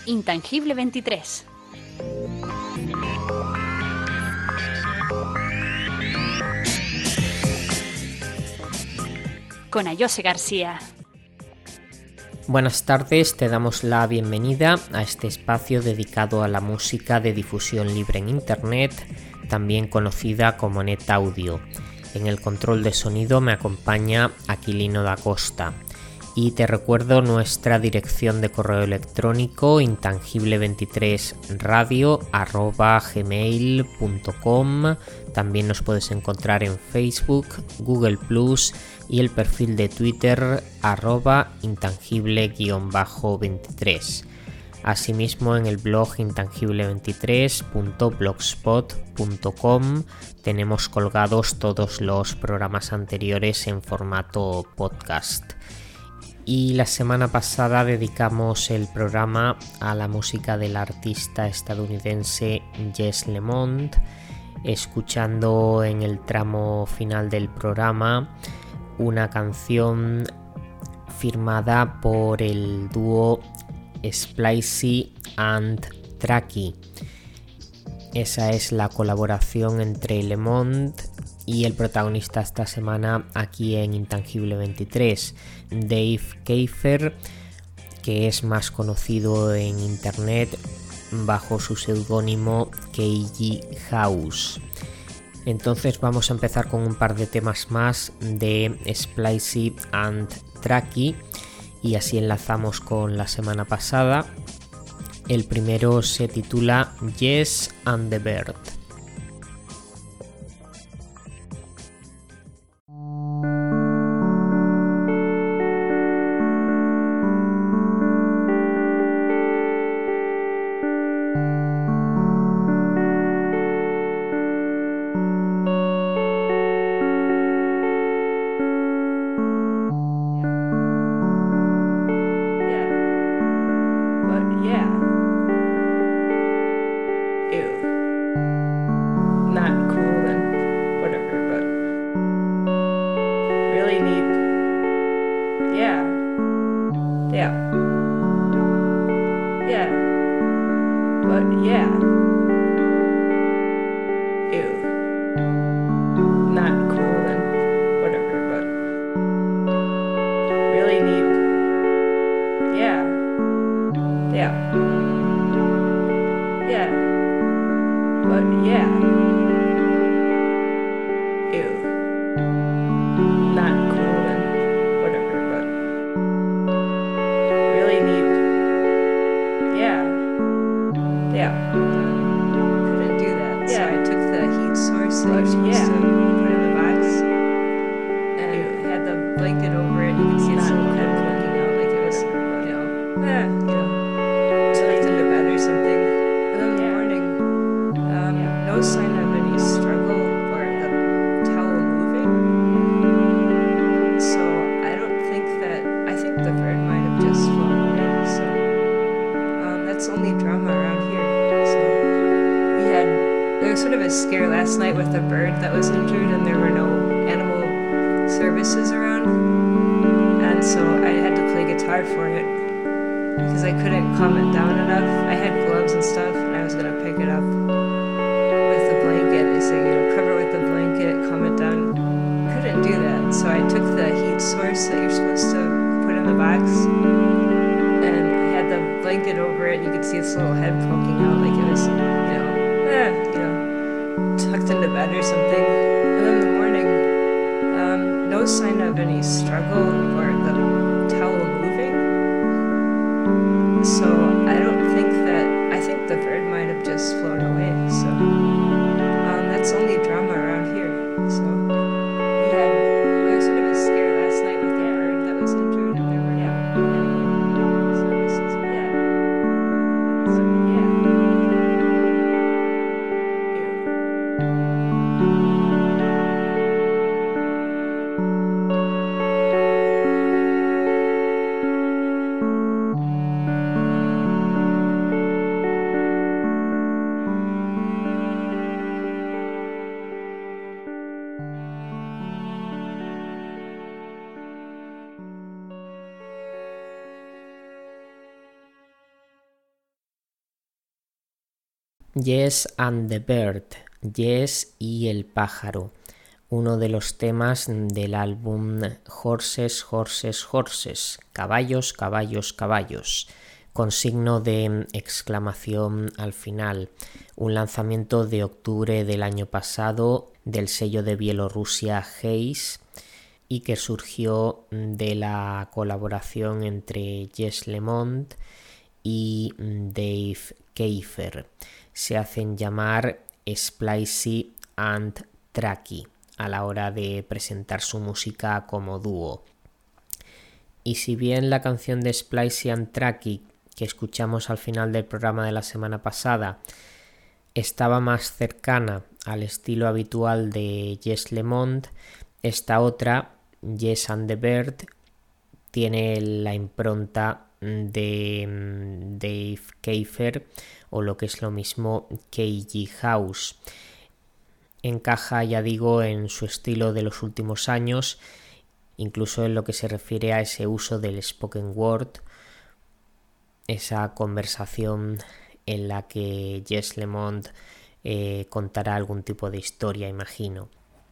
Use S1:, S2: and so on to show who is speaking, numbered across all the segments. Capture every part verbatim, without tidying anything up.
S1: Intangible veintitrés. Con Ayose García.
S2: Buenas tardes, te damos la bienvenida a este espacio dedicado a la música de difusión libre en Internet, también conocida como NetAudio. En el control de sonido me acompaña Aquilino da Costa. Y te recuerdo nuestra dirección de correo electrónico intangible veintitrés radio arroba gmail punto com. También nos puedes encontrar en Facebook, Google plus, y el perfil de Twitter arroba intangible veintitrés. Asimismo, en el blog intangible veintitrés punto blogspot punto com tenemos colgados todos los programas anteriores en formato podcast. Y la semana pasada dedicamos el programa a la música del artista estadounidense Jess Lemond, escuchando en el tramo final del programa una canción firmada por el dúo Splicey and Tracky. Esa es la colaboración entre Lemond y el protagonista esta semana aquí en Intangible veintitrés, Dave Kiefer, que es más conocido en internet bajo su seudónimo K G House. Entonces vamos a empezar con un par de temas más de Splicey and Tracky y así enlazamos con la semana pasada. El primero se titula Jess and the Bird. Yes and the Bird, Yes y el pájaro, uno de los temas del álbum Horses, Horses, Horses, caballos, caballos, caballos, con signo de exclamación al final, un lanzamiento de octubre del año pasado del sello de Bielorrusia Haze y que surgió de la colaboración entre Jess Lemond y Dave Kiefer. Se hacen llamar Splicey and Tracky a la hora de presentar su música como dúo. Y si bien la canción de Splicey and Tracky que escuchamos al final del programa de la semana pasada estaba más cercana al estilo habitual de Jess Lemond, esta otra, Yes and the Bird, tiene la impronta de Dave Kiefer o lo que es lo mismo K G House. Encaja, ya digo, en su estilo de los últimos años, incluso en lo que se refiere a ese uso del spoken word, esa conversación en la que Jess Lemond eh, contará algún tipo de historia, imagino.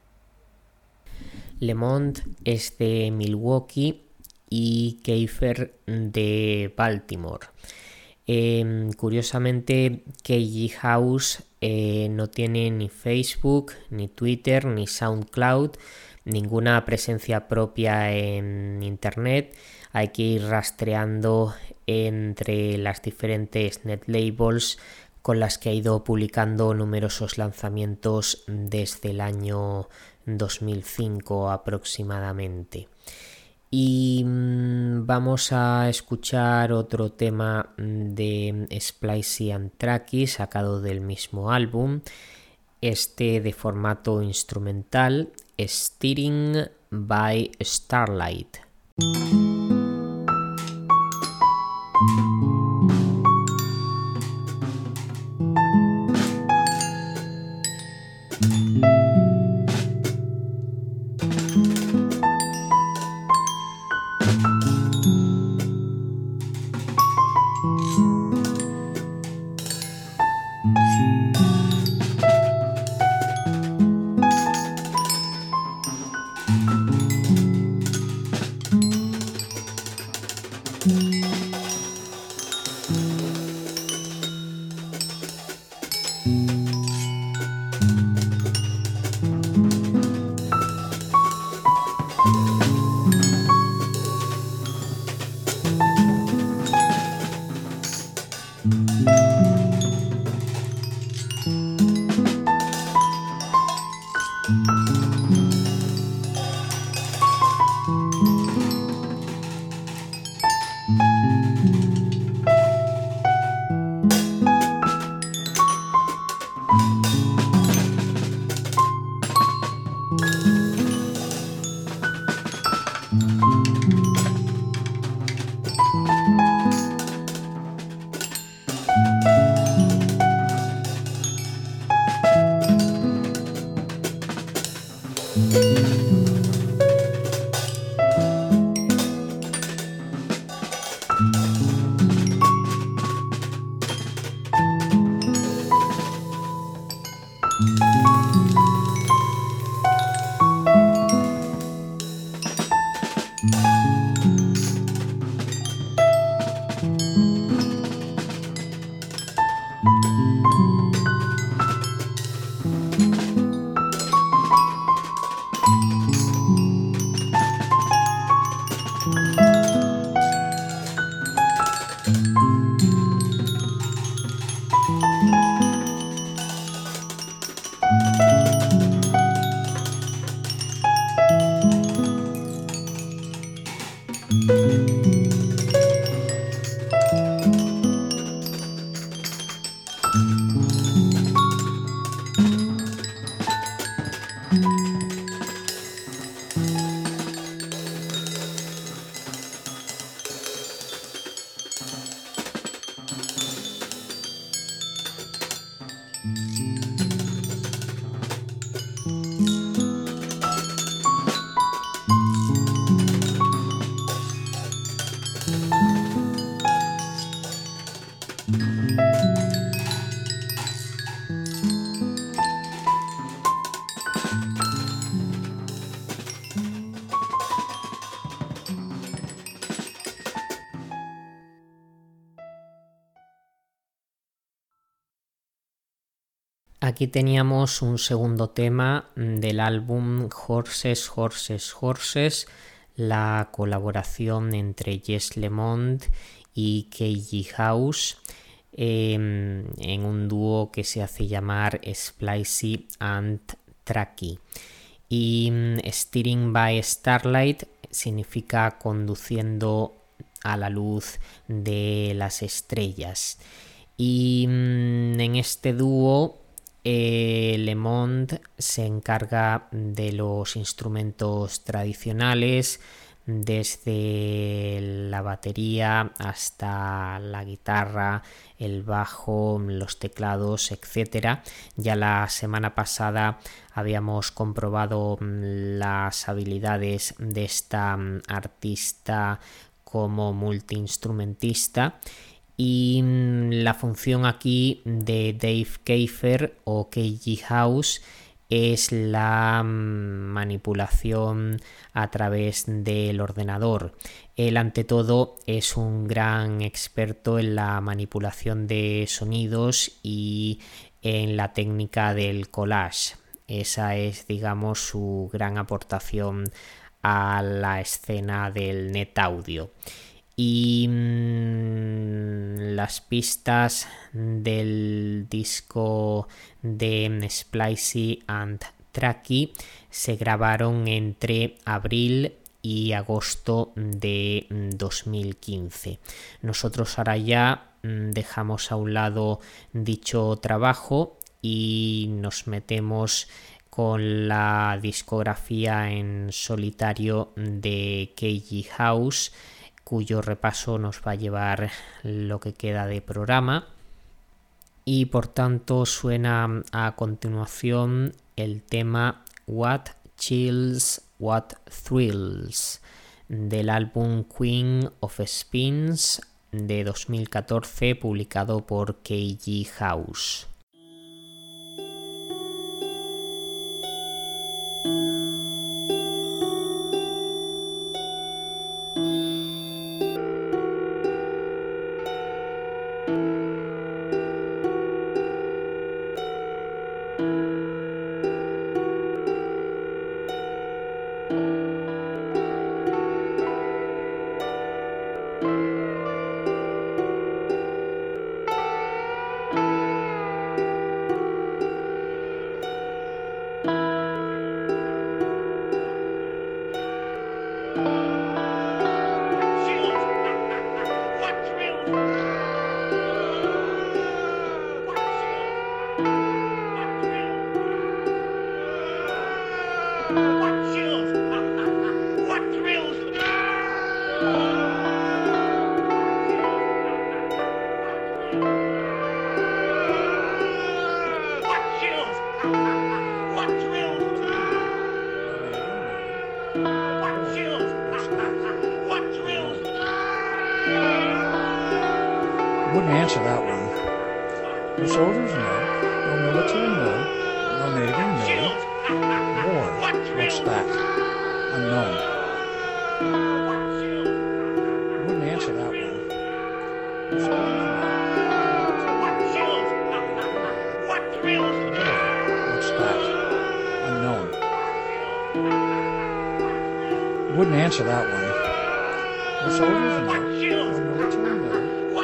S2: Lemond es de Milwaukee y Kiefer de Baltimore. Eh, curiosamente, K G House eh, no tiene ni Facebook, ni Twitter, ni SoundCloud, ninguna presencia propia en Internet. Hay que ir rastreando entre las diferentes netlabels con las que ha ido publicando numerosos lanzamientos desde el año dos mil cinco aproximadamente. Y mmm, vamos a escuchar otro tema de Splicey and Tracky sacado del mismo álbum, este de formato instrumental, Steering by Starlight. Aquí teníamos un segundo tema del álbum Horses, Horses, Horses, la colaboración entre Jess LeMond y K G House eh, en un dúo que se hace llamar Splicey and Tracky. Y Steering by Starlight significa conduciendo a la luz de las estrellas. Y en este dúo eh, LeMond se encarga de los instrumentos tradicionales, desde la batería hasta la guitarra, el bajo, los teclados, etcétera. Ya la semana pasada habíamos comprobado las habilidades de esta artista como multiinstrumentista, y la función aquí de Dave Kiefer o K G House es la manipulación a través del ordenador. Él, ante todo, es un gran experto en la manipulación de sonidos y en la técnica del collage. Esa es, digamos, su gran aportación a la escena del net audio. Y mmm, las pistas del disco de Splicey and Tracky se grabaron entre abril y agosto de dos mil quince. Nosotros ahora ya mmm, dejamos a un lado dicho trabajo y nos metemos con la discografía en solitario de K G House, cuyo repaso nos va a llevar lo que queda de programa, y por tanto suena a continuación el tema What Chills, What Thrills del álbum Queen of Spins de dos mil catorce, publicado por K G House.
S3: Wouldn't answer that one. No soldiers, no. No military, no. No Navy, no. War, what's that? Unknown. Wouldn't answer that one. No soldiers, no. What thrills? War, what's that? Unknown. Wouldn't answer that one. No soldiers, no. No military, no.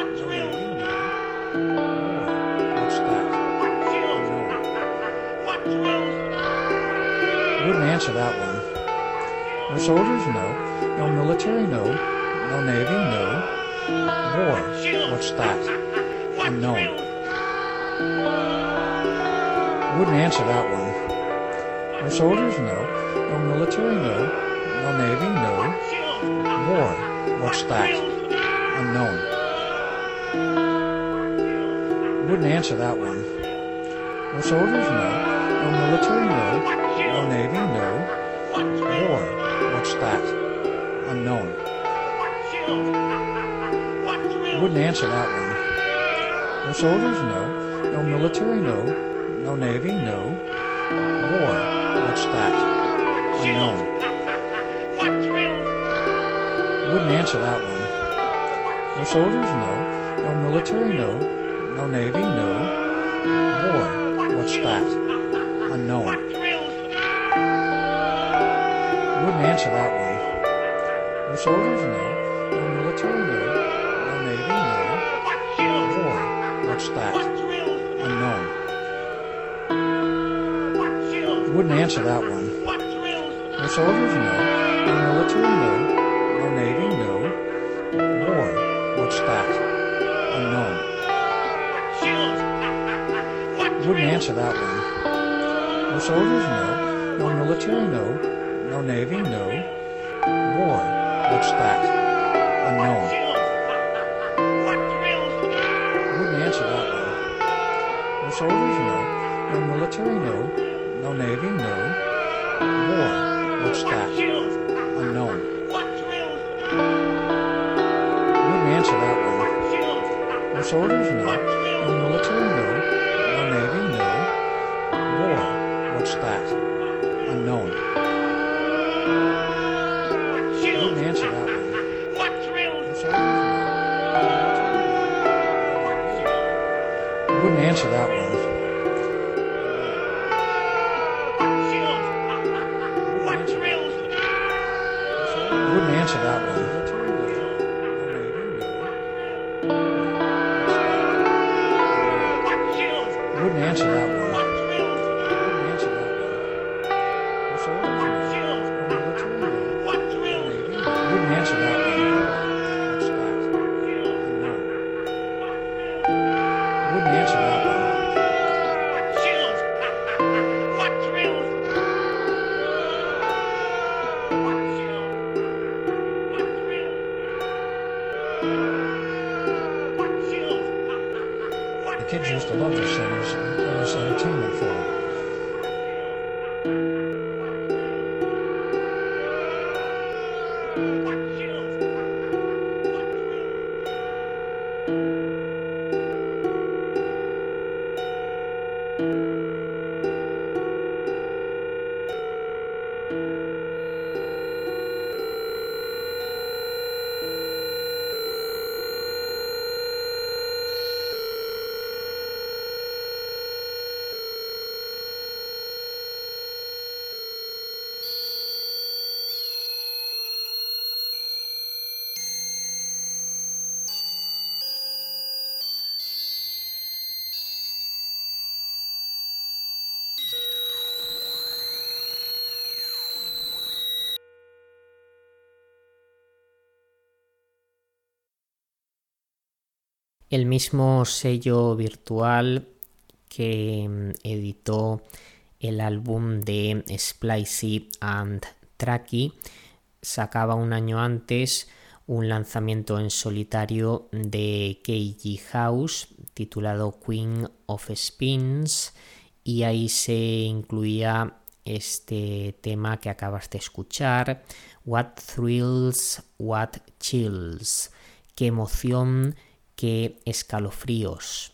S3: Wouldn't answer that one. No soldiers, no. No military, no. No Navy, no. War, what's that? Unknown. Wouldn't answer that one. No soldiers, no. No military, no. No Navy, no. War, what's that? Unknown. Wouldn't answer that one. No soldiers, no. No military, no. No Navy, no. War, what's that? Unknown. Wouldn't answer that one. No soldiers, no. No military, no. No Navy, no. War, what's that? Unknown. Wouldn't answer that one. No soldiers, no. No military, no. No Navy, no. War, What's that? Unknown. Wouldn't answer that one. No soldiers? No. No military? No. No Navy? No. War. What's that? Unknown. Wouldn't answer that one. No soldiers? No. No military? No. No Navy? No. War. What's that? Unknown. Wouldn't answer that one. No soldiers? No. No military? No. No Navy? No. War. What's that? Unknown. Wouldn't answer that one. No soldiers? No. No military? No. No Navy? No. War. What's that? Unknown. Wouldn't answer that one. No soldiers? No. No military? No. No Navy? No. War. What's that? Unknown. Wouldn't answer that one. No soldiers? No. Wouldn't answer that one. Wouldn't answer that one. Wouldn't answer that one. Wouldn't answer that one. No soldiers? No. No military? No. No Navy? Wouldn't answer that one. What's that? Unknown. Wouldn't answer that one. The kids used to love this thing as, as entertainment for them.
S2: El mismo sello virtual que editó el álbum de Splicey and Tracky sacaba un año antes un lanzamiento en solitario de K G House titulado Queen of Spins, y ahí se incluía este tema que acabas de escuchar, What Thrills, What Chills, qué emoción, qué escalofríos.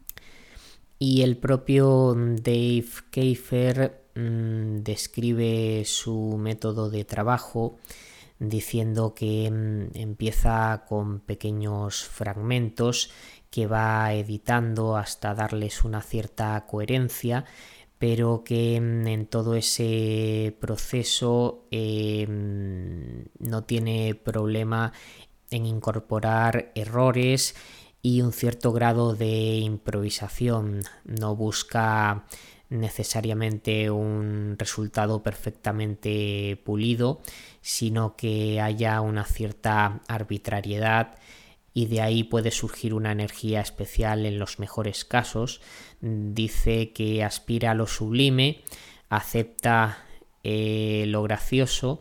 S2: Y el propio Dave Kiefer mmm, describe su método de trabajo diciendo que mmm, empieza con pequeños fragmentos que va editando hasta darles una cierta coherencia, pero que mmm, en todo ese proceso eh, no tiene problema en incorporar errores y un cierto grado de improvisación. No busca necesariamente un resultado perfectamente pulido, sino que haya una cierta arbitrariedad, y de ahí puede surgir una energía especial en los mejores casos. Dice que aspira a lo sublime, acepta eh, lo gracioso,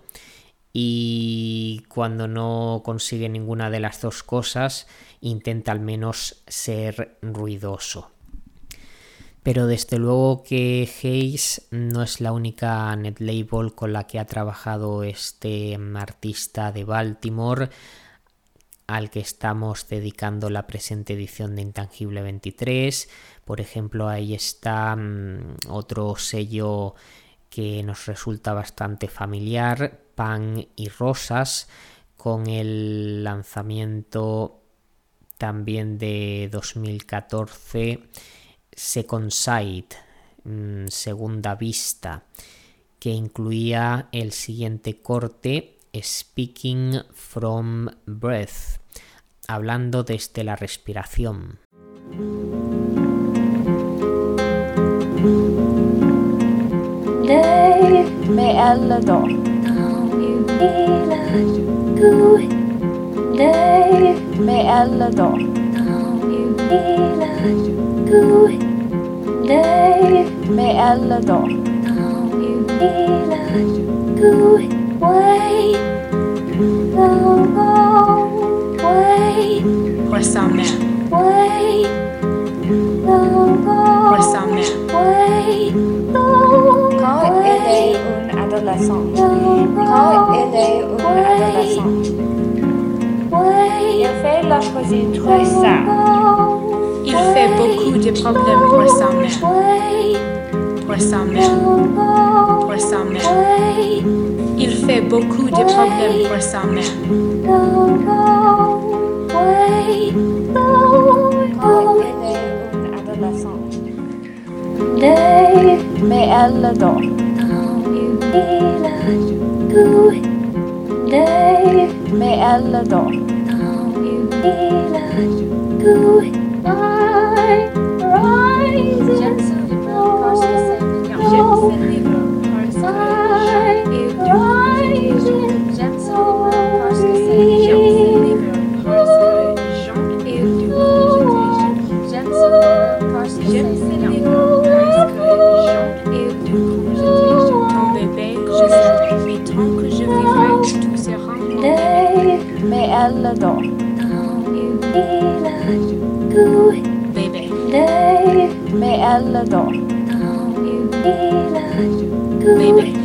S2: y cuando no consigue ninguna de las dos cosas intenta al menos ser ruidoso. Pero desde luego que Haze no es la única netlabel con la que ha trabajado este artista de Baltimore al que estamos dedicando la presente edición de Intangible veintitrés. Por ejemplo, ahí está um, otro sello que nos resulta bastante familiar, Pan y Rosas, con el lanzamiento también de dos mil catorce, Second Sight, mmm, segunda vista, que incluía el siguiente corte, Speaking from Breath, hablando desde la respiración.
S4: Med alle dag. Med alle dag. Med alle dag.
S5: Ressens mer. Ressens mer.
S4: Quand elle est une adolescente. Quand elle est une adolescente. Il fait la choisir trop ça.
S5: Il fait beaucoup de problèmes pour sa mère. Pour sa mère. Pour sa mère. Il fait beaucoup de problèmes pour sa mère.
S4: Quand elle est une adolescente. Mais elle adore. Mais elle adore. Mais elle adore.
S5: Bébé.
S4: Mais elle adore.
S5: Bébé.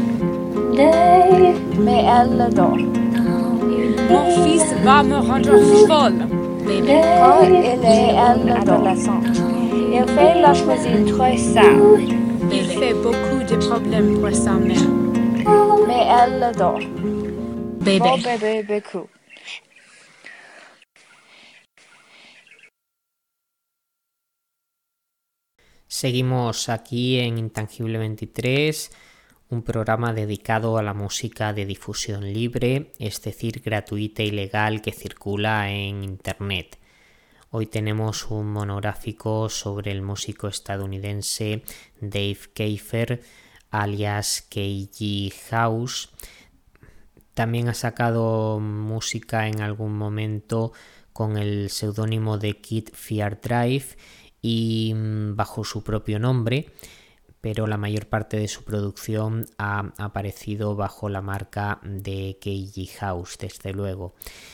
S4: Mais elle adore.
S5: Mon fils va me rendre folle. Bébé.
S4: Quand elle est une adolescente. Il fait la choisir trop ça.
S5: Il fait beaucoup de problèmes pour sa mère.
S4: Mais elle adore.
S5: Bébé.
S4: Mon bébé beaucoup.
S2: Seguimos aquí en Intangible veintitrés, un programa dedicado a la música de difusión libre, es decir, gratuita y legal que circula en Internet. Hoy tenemos un monográfico sobre el músico estadounidense Dave Kiefer, alias K G House. También ha sacado música en algún momento con el seudónimo de Kid Fear Drive y bajo su propio nombre, pero la mayor parte de su producción ha aparecido bajo la marca de K G House, desde luego.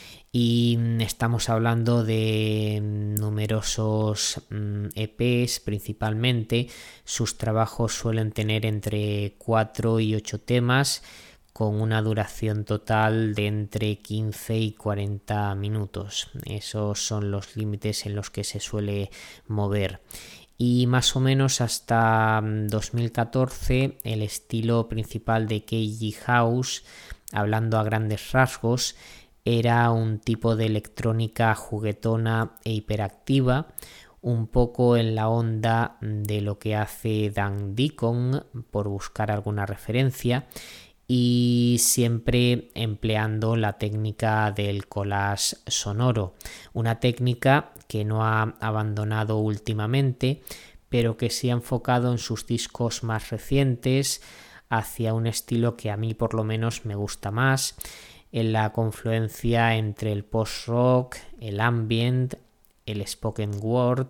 S2: Y estamos hablando de numerosos E Pes principalmente. Sus trabajos suelen tener entre cuatro y ocho temas, con una duración total de entre quince y cuarenta minutos. Esos son los límites en los que se suele mover. Y más o menos hasta dos mil catorce el estilo principal de K G House, hablando a grandes rasgos, era un tipo de electrónica juguetona e hiperactiva, un poco en la onda de lo que hace Dan Deacon, por buscar alguna referencia, y siempre empleando la técnica del collage sonoro, una técnica que no ha abandonado últimamente, pero que se ha enfocado en sus discos más recientes hacia un estilo que a mí por lo menos me gusta más, en la confluencia entre el post-rock, el ambient, el spoken word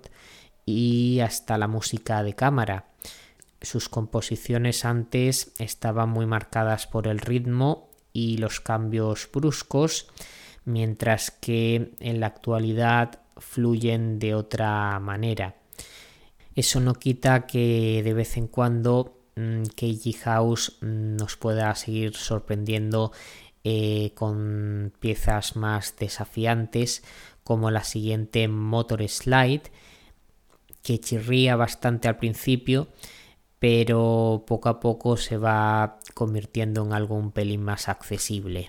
S2: y hasta la música de cámara. Sus composiciones antes estaban muy marcadas por el ritmo y los cambios bruscos, mientras que en la actualidad fluyen de otra manera. Eso no quita que de vez en cuando mmm, K G House nos pueda seguir sorprendiendo eh, con piezas más desafiantes, como la siguiente, Motor Slide, que chirría bastante al principio, pero poco a poco se va convirtiendo en algo un pelín más accesible.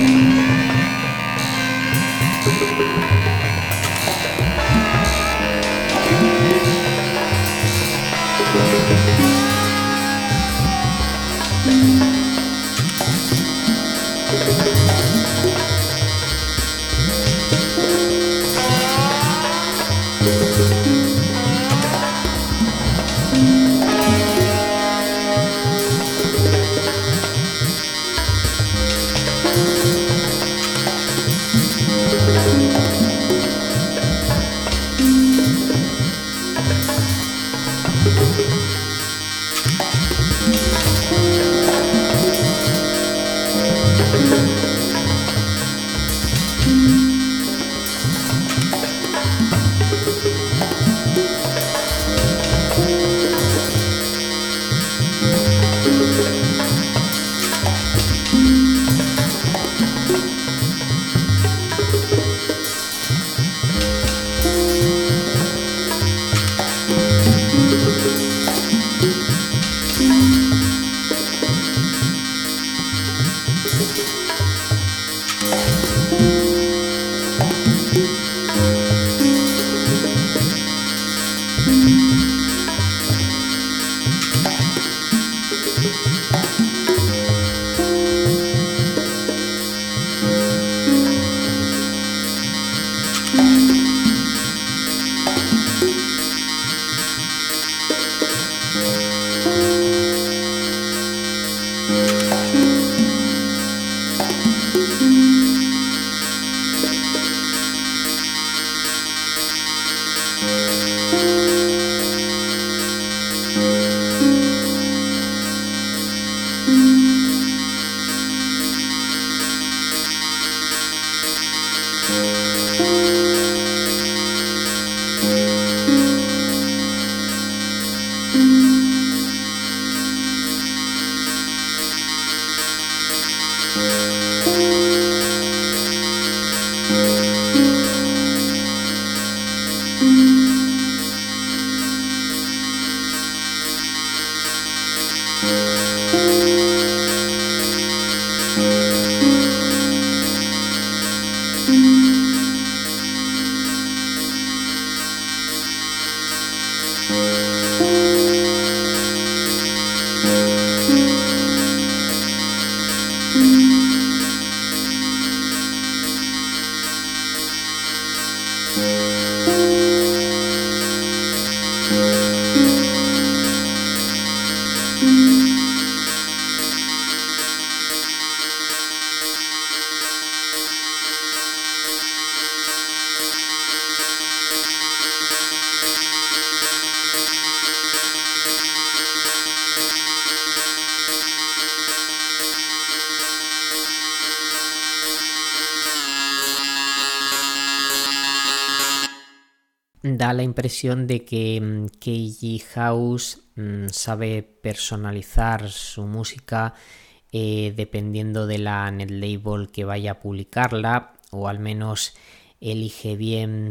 S2: Da la impresión de que K G House mmm, sabe personalizar su música eh, dependiendo de la netlabel que vaya a publicarla, o al menos elige bien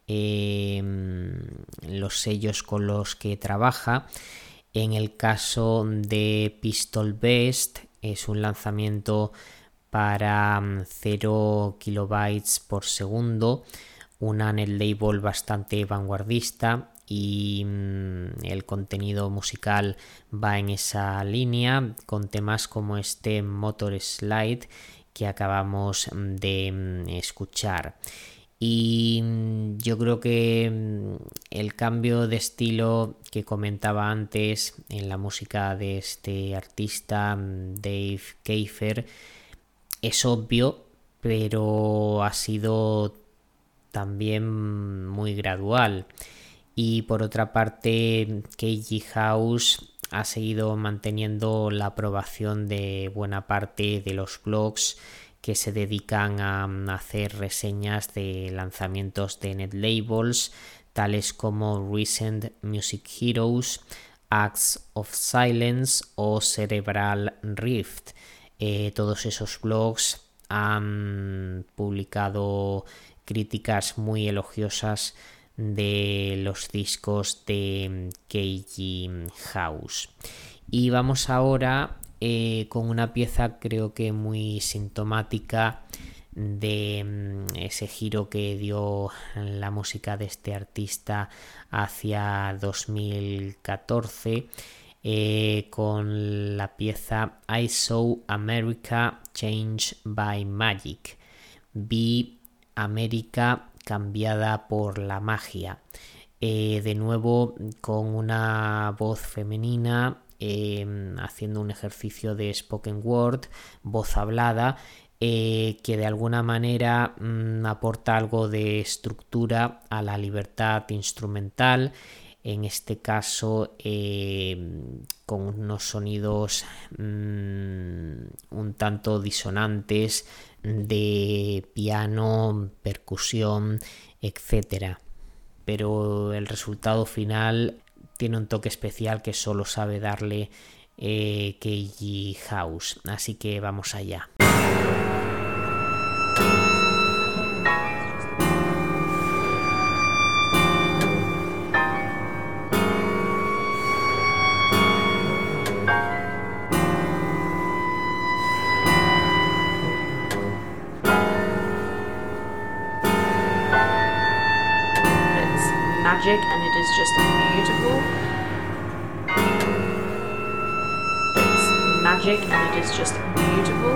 S2: eh, los sellos con los que trabaja. En el caso de Pistol Best es un lanzamiento para cero kilobytes por segundo, una netlabel bastante vanguardista, y mmm, el contenido musical va en esa línea, con temas como este Motor Slide que acabamos de mmm, escuchar. Y mmm, yo creo que mmm, el cambio de estilo que comentaba antes en la música de este artista, Dave Kiefer, es obvio, pero ha sido también muy gradual. Y por otra parte, K G House ha seguido manteniendo la aprobación de buena parte de los blogs que se dedican a hacer reseñas de lanzamientos de netlabels, tales como Recent Music Heroes, Acts of Silence o Cerebral Rift. Eh, todos esos blogs han publicado críticas muy elogiosas de los discos de K G House. Y vamos ahora eh, con una pieza creo que muy sintomática de mm, ese giro que dio la música de este artista hacia dos mil catorce, eh, con la pieza I Saw America Changed by Magic. Vi América cambiada por la magia. Eh, de nuevo con una voz femenina, eh, haciendo un ejercicio de spoken word, voz hablada, eh, que de alguna manera mmm, aporta algo de estructura a la libertad instrumental, en este caso eh, con unos sonidos mmm, un tanto disonantes de piano, percusión, etcétera. Pero el resultado final tiene un toque especial que solo sabe darle eh, Keiji House. Así que vamos allá.
S6: Magic, and it is just beautiful. It's magic, and it is just beautiful.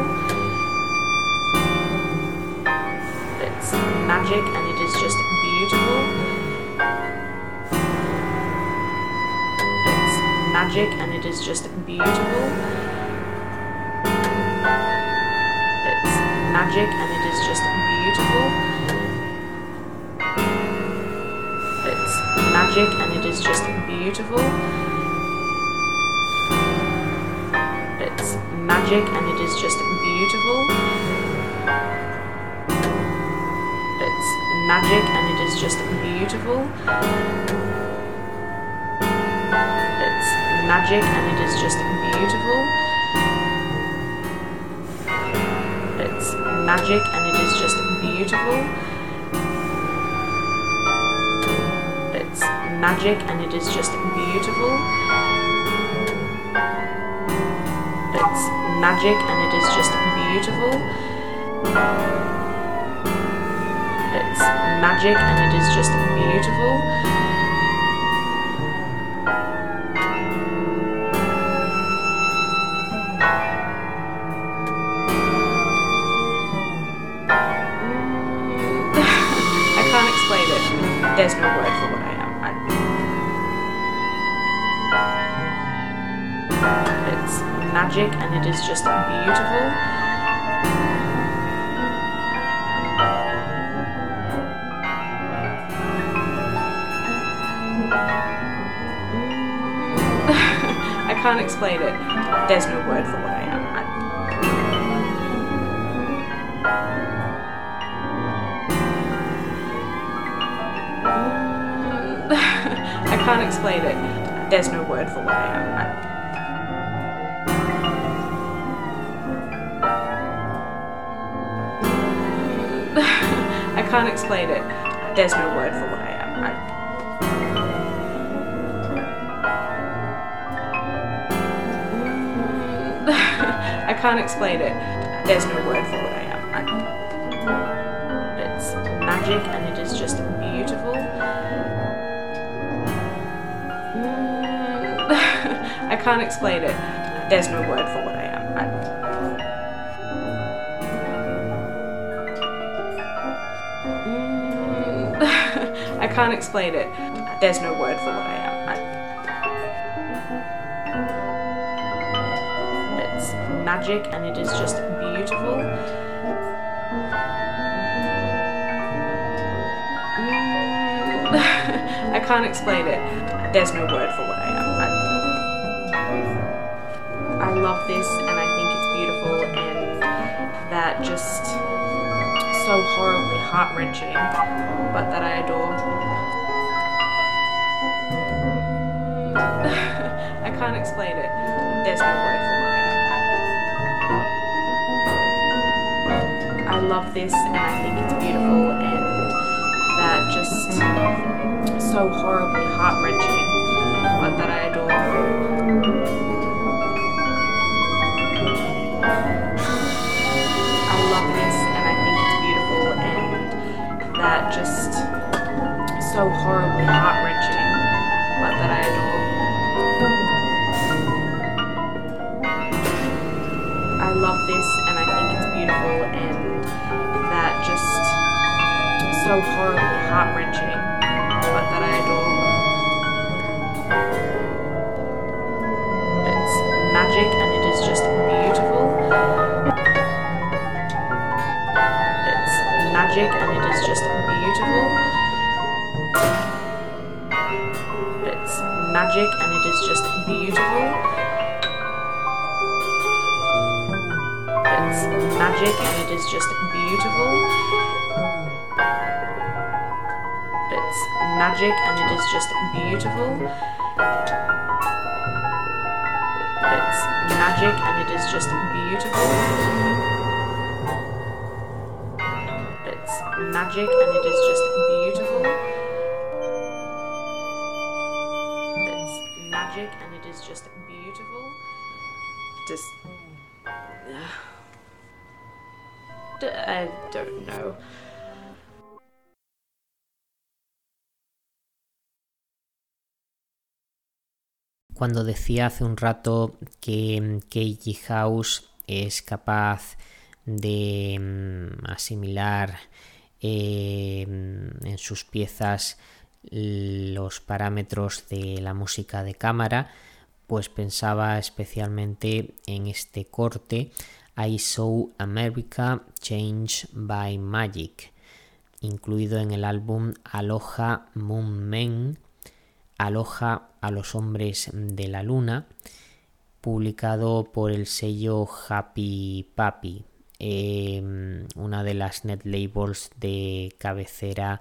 S6: It's magic, and it is just beautiful. It's magic, and it is just beautiful. It's magic, and it is just beautiful. Magic, and it is just beautiful. It's magic, and it is just beautiful. It's magic, and it is just beautiful. It's magic, and it is just beautiful. It's magic, and it is just beautiful. Magic, and it is just beautiful. It's magic, and it is just beautiful. It's magic, and it is just beautiful. I can't explain it. There's no word for what I am. It's magic, and it is just beautiful. I can't explain it. There's no word for what I am. I can't explain it. There's no word for what I am. I can't explain it. There's no word for what I am. I can't explain it. There's no word for what I am. It's magic, and it is just beautiful. I can't explain it. There's no word for what I am. I can't explain it. There's no word for what I am. It's magic, and it is just beautiful. I can't explain it. There's no word for what I am. I love this, and I think it's beautiful, and that just so horribly heart-wrenching, but that I adore. I can't explain it. There's no word for what I am. I love this, and I think it's beautiful, and that just so horribly heart-wrenching, but that I adore. I love this and I think it's beautiful, and that just so horribly heart-wrenching, but that I adore. I love this and I think it's beautiful, and that just so horribly heart-wrenching, but that I adore. It's magic and it is just beautiful. It's magic and it is just beautiful. It's magic and it is just beautiful. It's magic and it is just beautiful. It's magic and it is just beautiful. It's magic and it is just beautiful. It's magic and it is just beautiful. It's magic and it is just beautiful. Just... I don't know.
S2: Cuando decía hace un rato que Keiji House es capaz de mm, asimilar eh, en sus piezas los parámetros de la música de cámara, pues pensaba especialmente en este corte I Saw America Change by Magic, incluido en el álbum Aloha Moon Men, Aloha a los hombres de la luna, publicado por el sello Happy Papi, eh, una de las net labels de cabecera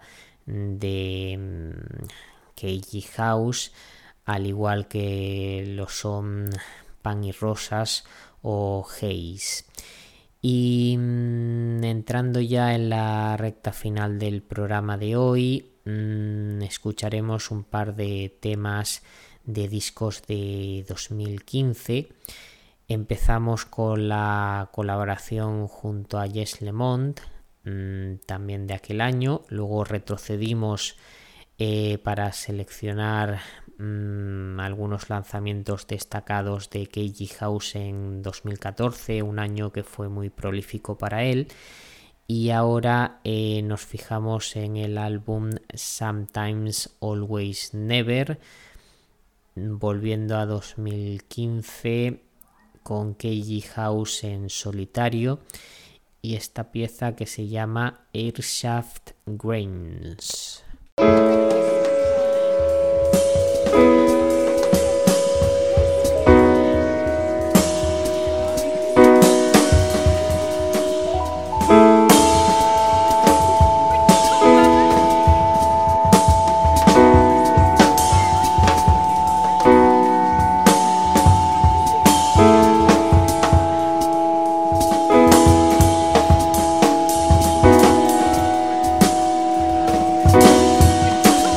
S2: de Keiji House, al igual que lo son Pan y Rosas o Haze. Y mmm, entrando ya en la recta final del programa de hoy, mmm, escucharemos un par de temas de discos de dos mil quince. Empezamos con la colaboración junto a Jess Lemond, mmm, también de aquel año. Luego retrocedimos eh, para seleccionar mmm, algunos lanzamientos destacados de Keiji House en dos mil catorce, un año que fue muy prolífico para él. Y ahora eh, nos fijamos en el álbum Sometimes Always Never, volviendo a dos mil quince con Keiji House en solitario y esta pieza que se llama Airshaft Grains.
S7: Thank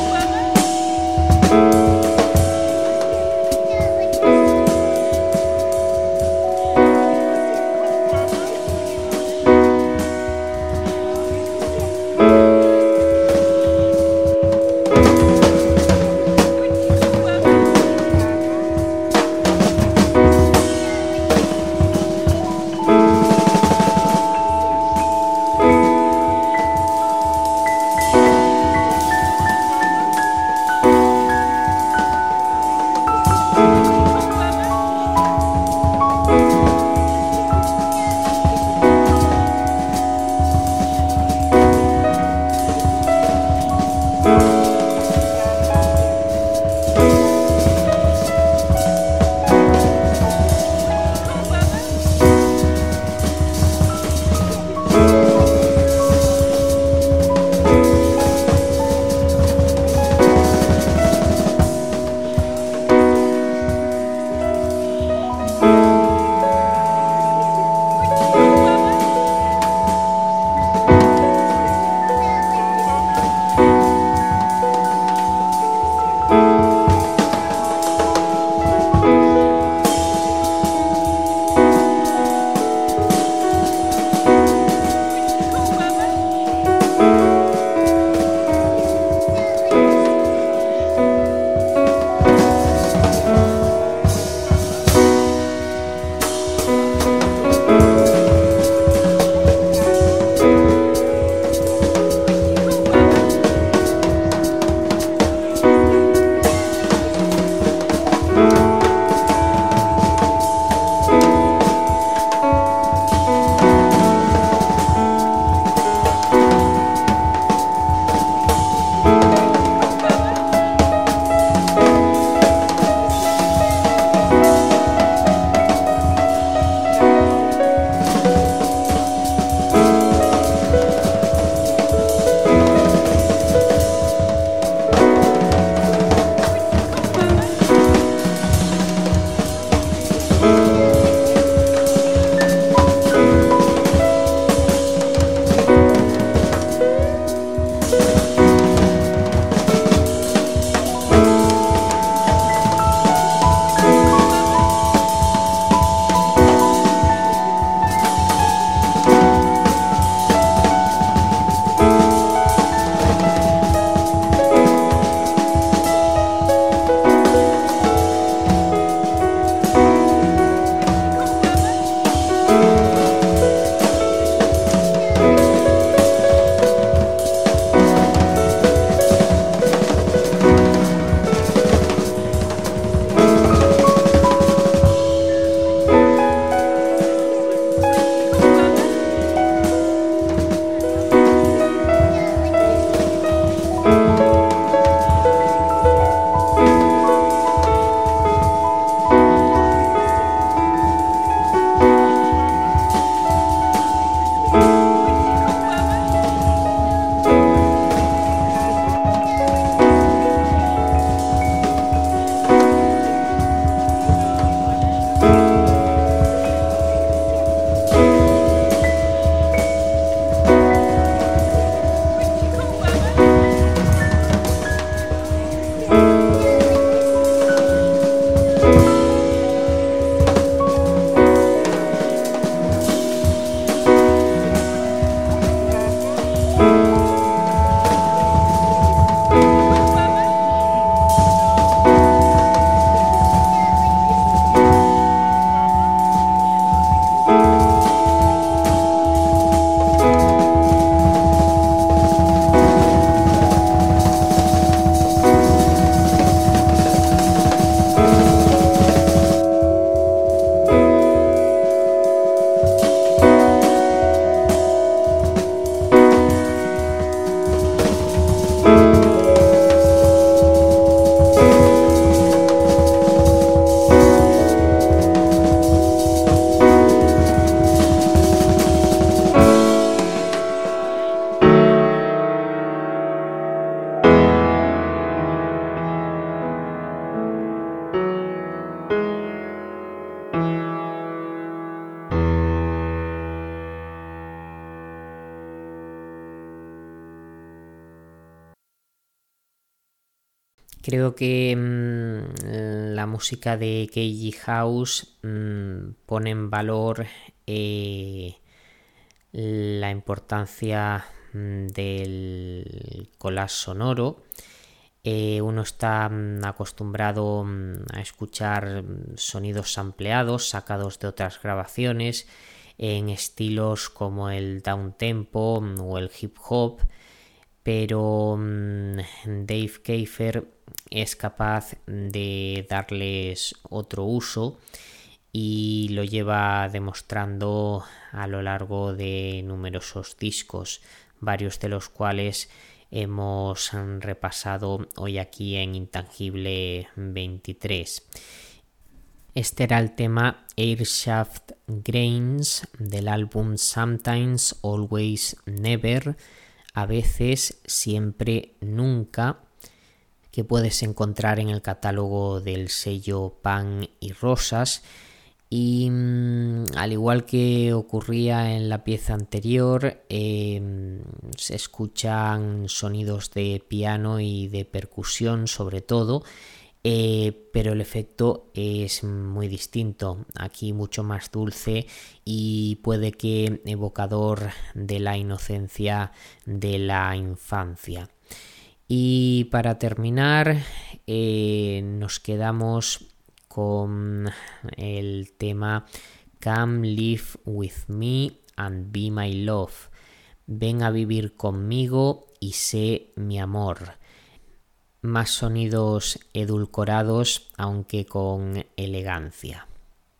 S2: Creo que mmm, la música de Keiji House mmm, pone en valor eh, la importancia mmm, del collage sonoro. Eh, uno está mmm, acostumbrado mmm, a escuchar sonidos sampleados, sacados de otras grabaciones, en estilos como el downtempo mmm, o el hip hop, pero mmm, Dave Kafer es capaz de darles otro uso y lo lleva demostrando a lo largo de numerosos discos, varios de los cuales hemos repasado hoy aquí en Intangible veintitrés. Este era el tema Airshaft Grains del álbum Sometimes, Always, Never, a veces, siempre, nunca, que puedes encontrar en el catálogo del sello Pan y Rosas. Y mmm, al igual que ocurría en la pieza anterior, eh, se escuchan sonidos de piano y de percusión sobre todo, eh, pero el efecto es muy distinto, aquí mucho más dulce y puede que evocador de la inocencia de la infancia. Y para terminar, eh, nos quedamos con el tema Come Live With Me and Be My Love. Ven a vivir conmigo y sé mi amor. Más sonidos edulcorados, aunque con elegancia.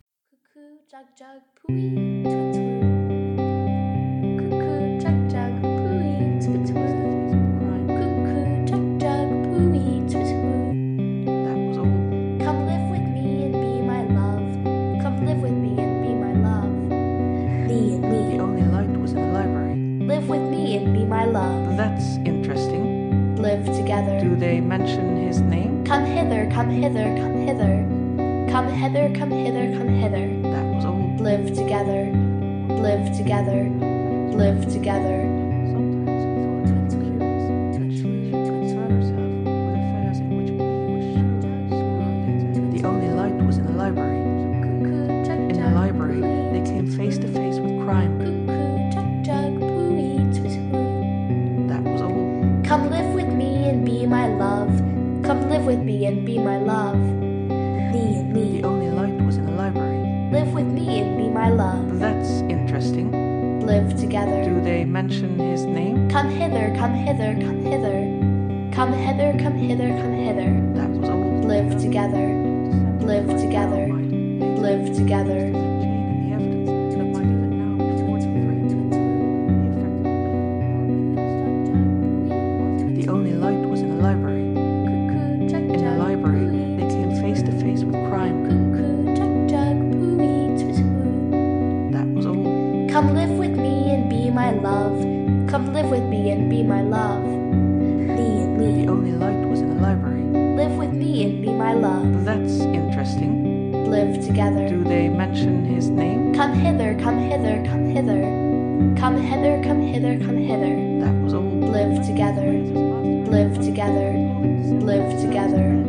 S3: That's interesting.
S4: Live together.
S3: Do they mention his name?
S4: Come hither, come hither, come hither. Come hither, come hither, come hither.
S3: That was all.
S4: Live together. Live together. Live together.
S3: Sometimes we thought it was curious that she should concern herself with affairs in which people should surrounded. The only light was in the library. In the library, they came face to face with crime.
S4: Come live with me and be my love. Come live with me and be my love. Me and me.
S3: The only light was in the library.
S4: Live with me and be my love.
S3: That's interesting.
S4: Live together.
S3: Do they mention his name?
S4: Come hither, come hither, come hither. Come hither, come hither, come hither.
S3: That was all.
S4: Live together. Live together. Live together. Come live with me and be my love. Come live with me and be my love. Me and me.
S3: The only light was in the library.
S4: Live with me and be my love.
S3: That's interesting.
S4: Live together.
S3: Do they mention his name?
S4: Come hither, come hither, come hither. Come hither, come hither, come hither.
S3: That was all.
S4: Live together. Live together. Live together.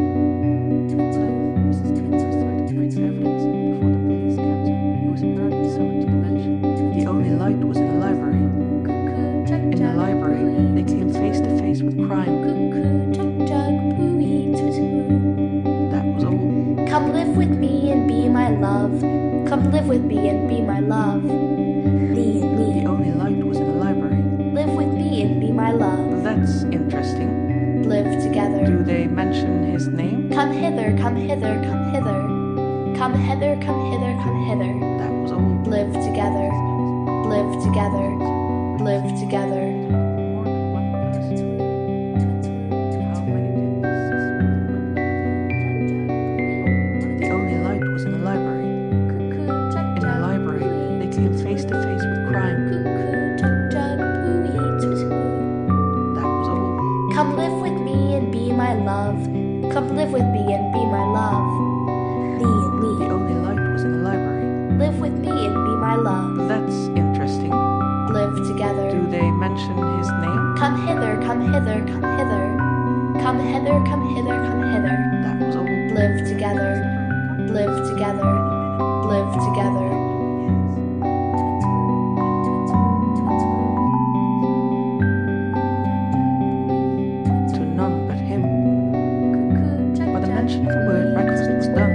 S3: The only light was in the library. In the library, they came face to face with crime. That was all.
S4: Come live with me and be my love. Come live with me and be my love. Me and me.
S3: The only light was in the library.
S4: Live with me and be my love.
S3: That's interesting.
S4: Live together.
S3: Do they mention his name?
S4: Come hither, come hither, come hither. Come hither, come hither, come hither.
S3: That was all.
S4: Live together. Live together. Live together.
S3: The only light was in the library. In the library, they came face to face with crime. That was all.
S4: Come live with me and be my love. Come live with me and be my love. Me and me.
S3: The only light was in the library.
S4: Live with me and be my love.
S3: That's interesting.
S4: Live together.
S3: Do they mention his name?
S4: Come hither, come hither, come hither. Come hither, come hither, come hither.
S3: That was all.
S4: Live together, live together, live together.
S3: To none but him. By the mention of the word, breakfast was done.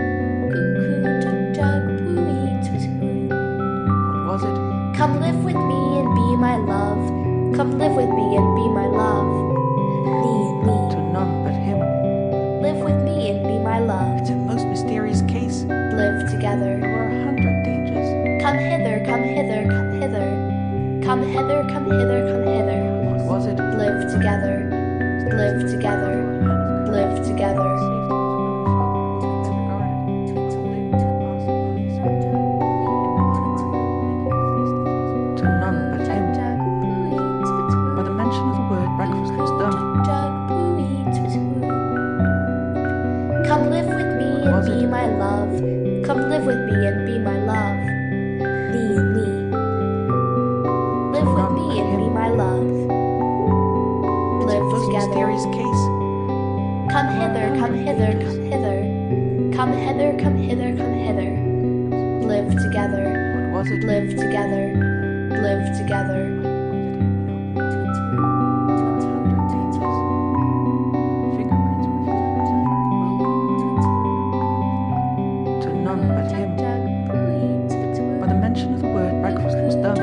S3: What was it?
S4: Come live with me and be my love. Come live with me and be my love. Me and me.
S3: To none but him.
S4: Live with me and be my love.
S3: It's a most mysterious case.
S4: Live together.
S3: There were a hundred dangers.
S4: Come hither, come hither, come hither. Come hither, come hither, come hither.
S3: What was it?
S4: Live together. Live together. Live together.
S3: To none but him. By the mention of the word, breakfast was done.
S4: Come live with me
S3: What
S4: and
S3: was
S4: be
S3: it?
S4: my love. Come live with me and be my love. Me and me. Live with
S3: None
S4: me
S3: but
S4: and be
S3: him.
S4: my love.
S3: It's a
S4: Live
S3: most
S4: together.
S3: mysterious case.
S4: Come hither, come hither, come hither. Come hither, come hither, come hither. Live together.
S3: What was it?
S4: Live together. Live together.
S3: Fingerprints were to none but him. By the mention of the word, breakfast was done.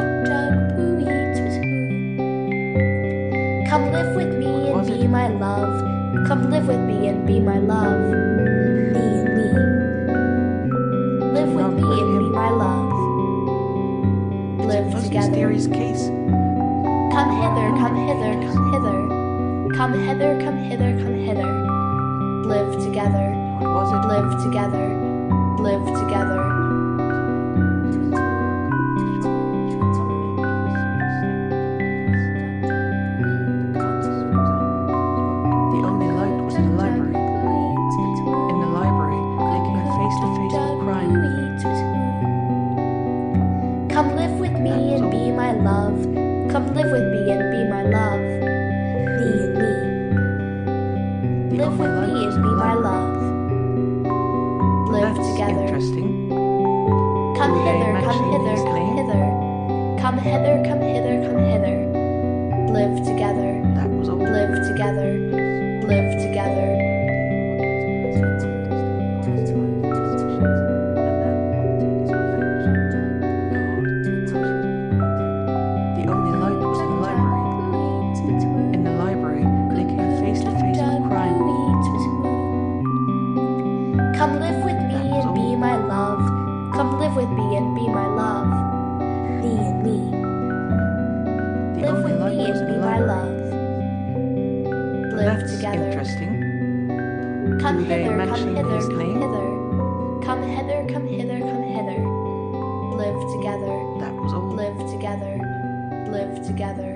S4: Come live with me and
S3: Was
S4: be
S3: it?
S4: my love. Come live with me and be my love. Me and me. Live with
S3: None
S4: me
S3: but
S4: and be
S3: him.
S4: my love. Live
S3: Most
S4: together.
S3: mysterious case.
S4: Come hither, come hither, come hither. Come hither, come hither, come hither. Live together.
S3: What was it?
S4: Live together. Live together.
S3: The only light was in the library. In the library, making a face-to-face with crime.
S4: Come live with me and be my love. Come live with me and be my love. Me and me.
S3: The
S4: Live
S3: only
S4: with
S3: light
S4: me
S3: was
S4: and
S3: in
S4: be
S3: the
S4: my
S3: library.
S4: love. Live
S3: That's
S4: together.
S3: interesting.
S4: Come
S3: Will they
S4: hither, come
S3: mention
S4: hither,
S3: his
S4: come
S3: name?
S4: hither. Come hither, come hither, come hither. Live together.
S3: That was all.
S4: Live together. Live together.
S3: The only light was in the library. In the library, making a face-to-face with crime.
S4: Come live with me and be my love. Come live with me and be my love. Me and me.
S3: The
S4: Live
S3: only
S4: with
S3: light
S4: me
S3: was
S4: and
S3: in
S4: be
S3: the
S4: my
S3: library.
S4: love. Live
S3: That's
S4: together.
S3: interesting.
S4: Come
S3: Will they
S4: hither, come
S3: mention
S4: hither,
S3: his
S4: come
S3: name?
S4: hither. Come hither, come hither, come hither. Live together.
S3: That was all.
S4: Live together. Live together.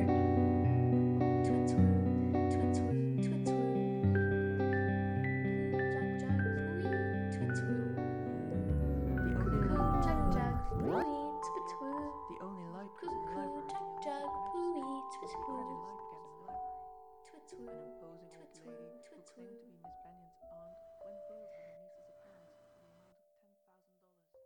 S3: The only light was in the library. The only light was in the library. An imposing old lady who claimed to be Miss Bennion's aunt when billed for her niece's appearance for the amount of ten thousand dollars.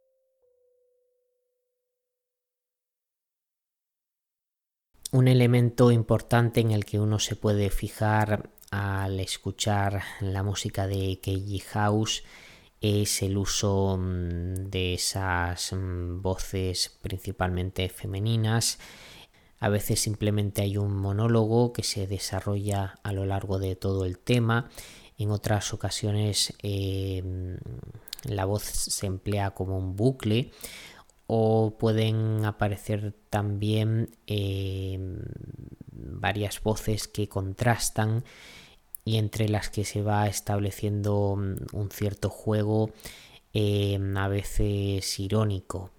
S2: Un elemento importante en el que uno se puede fijar al escuchar la música de Keiji House es el uso de esas voces principalmente femeninas. A veces simplemente hay un monólogo que se desarrolla a lo largo de todo el tema. En otras ocasiones eh, la voz se emplea como un bucle, o pueden aparecer también eh, varias voces que contrastan y entre las que se va estableciendo un cierto juego eh, a veces irónico.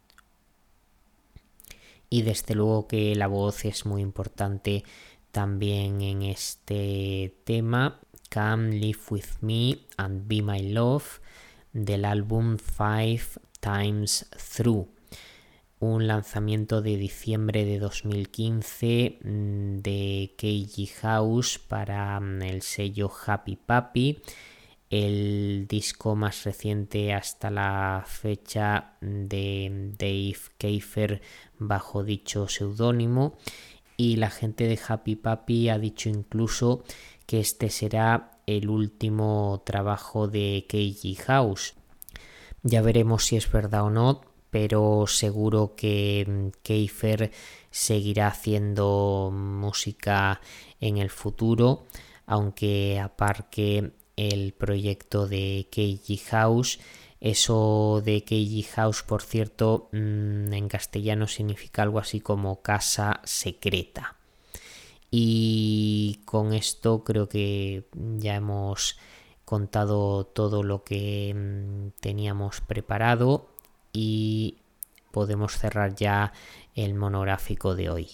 S2: Y desde luego que la voz es muy importante también en este tema. Come Live With Me and Be My Love, del álbum Five Times Through. un lanzamiento de diciembre de dos mil quince de Keiji House para el sello Happy Papi, el disco más reciente hasta la fecha de Dave Kiefer bajo dicho seudónimo, y la gente de Happy Papi ha dicho incluso que este será el último trabajo de Keiji House. Ya veremos si es verdad o no, pero seguro que Kiefer seguirá haciendo música en el futuro, aunque aparque el proyecto de Keiji House. Eso de Keiji House, por cierto, en castellano significa algo así como casa secreta. Y con esto creo que ya hemos contado todo lo que teníamos preparado y podemos cerrar ya el monográfico de hoy.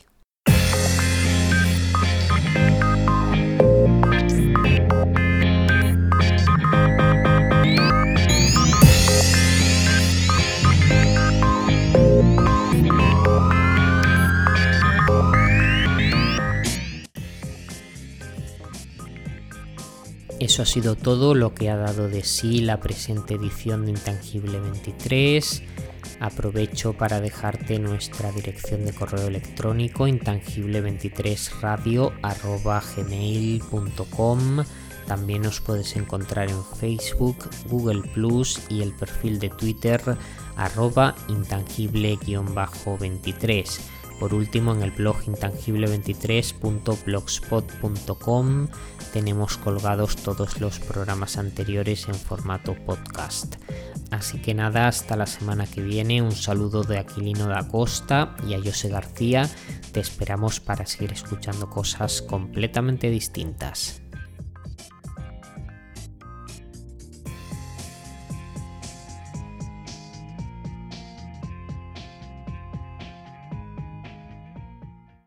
S2: Eso ha sido todo lo que ha dado de sí la presente edición de Intangible veintitrés. Aprovecho para dejarte nuestra dirección de correo electrónico intangible veintitrés radio arroba gmail punto com. También nos puedes encontrar en Facebook, Google plus y el perfil de Twitter arroba intangible veintitrés. Por último, en el blog intangible veintitrés punto blogspot punto com tenemos colgados todos los programas anteriores en formato podcast. Así que nada, hasta la semana que viene. Un saludo de Aquilino da Costa y a Jose García. Te esperamos para seguir escuchando cosas completamente distintas.